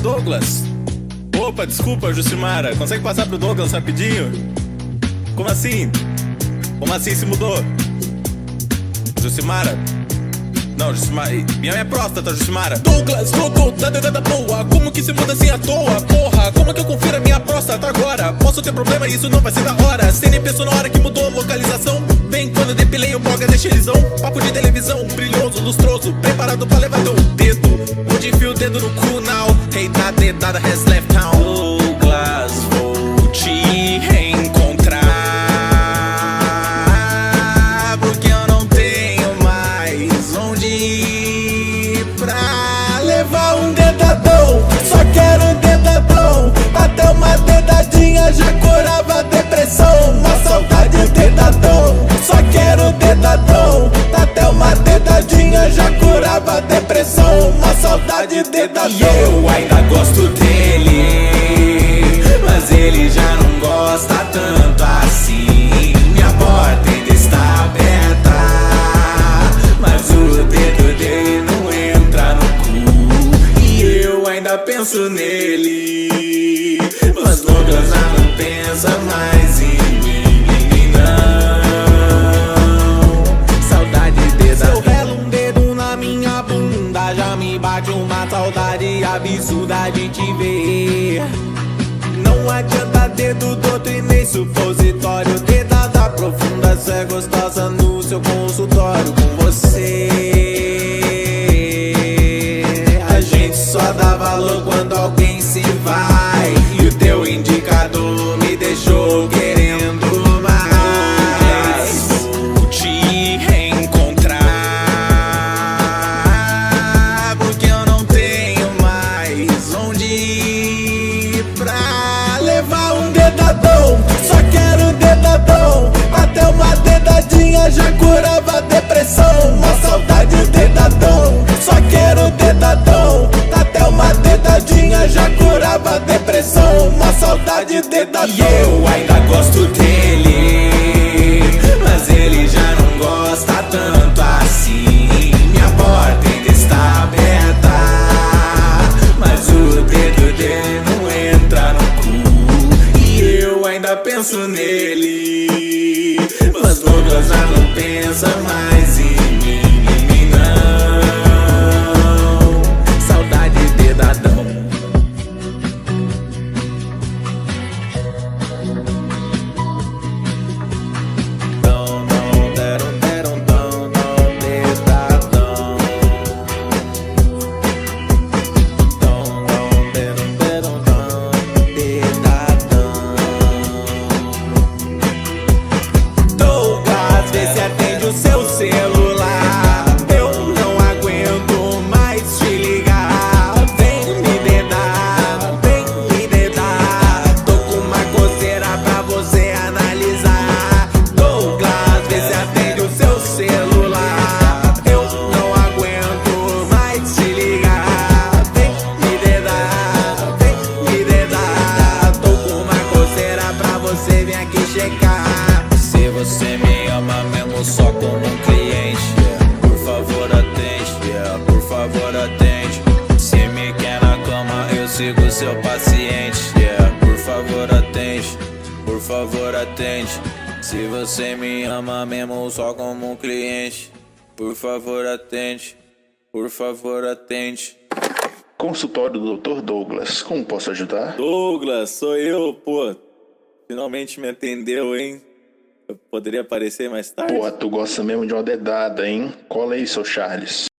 Douglas. Opa, desculpa, Jucimara. Consegue passar pro Douglas rapidinho? Como assim? Como assim se mudou? Jucimara? Não, Jucimara. Minha próstata, Jucimara. Douglas, Google, tá dentro boa. Como que se muda assim à toa? Porra, como que eu confiro a minha próstata agora? Posso ter problema e isso não vai ser da hora. Você nem pensou na hora que mudou a localização? Bem, quando eu depilei o boga, deixei lisão. Papo de televisão, brilhoso, lustroso. Preparado pra levar teu dedo. Onde enfia o dedo no cu, now. Hey, tá dedada, has left town. Douglas, vou te reencontrar. Porque eu não tenho mais onde ir pra levar um dedadão. Só quero um dedadão. Até uma dedadinha já curava a depressão. Uma saudade dedadão. Só quero um dedadão. Até uma dedadinha já curava a depressão. Uma saudade dedadão. E eu ainda gosto dele, mas ele já não gosta tanto assim. Minha porta ainda está aberta, mas o dedo dele não entra no cu. E eu ainda penso nele, mas Douglas já não pensa mais em mim, não. Saudade dele. Se eu relo um dedo na minha bunda, já me bate uma saudade absurda de te ver. Não adianta dedo do outro e nem supositório. Dedada profunda, cê é gostosa no seu consultório. Com você a gente só dá valor quando alguém se vai. E o teu indicador me deixou querendo mais. Vou te reencontrar, porque eu não tenho mais onde ir pra levar um dedadão. Só quero um dedadão. Até uma dedadinha já curava a depressão. Uma saudade dedadão. Só quero um dedadão. Até uma dedadinha já curava a depressão. Uma saudade dedadão. E eu ainda gosto dele, mas ele já não gosta tanto assim. Minha porta ainda está aberta, mas o dedo dele não entra no cu. E eu ainda penso nele, mas Douglas já não pensa mais em mim, não. Saudade dedadão. Douglas, vê se atende o seu celular. Eu não aguento mais te ligar. Vem me dedar, vem me dedar. Tô com uma coceira pra você analisar. Douglas, vê se atende o seu celular. Eu não aguento mais te ligar. Vem me dedar, vem me dedar. Tô com uma coceira pra você, vem aqui checar. Se você me ama mesmo só como um cliente, por favor atende, por favor atende. Se me quer na cama eu sigo seu paciente, por favor atende, por favor atende. Se você me ama mesmo só como um cliente, por favor atende, por favor atende. Consultório do Dr. Douglas, como posso ajudar? Douglas, sou eu, pô. Finalmente me atendeu, hein? Eu poderia aparecer mais tarde? Pô, tu gosta mesmo de uma dedada, hein? Cola aí, seu Charles.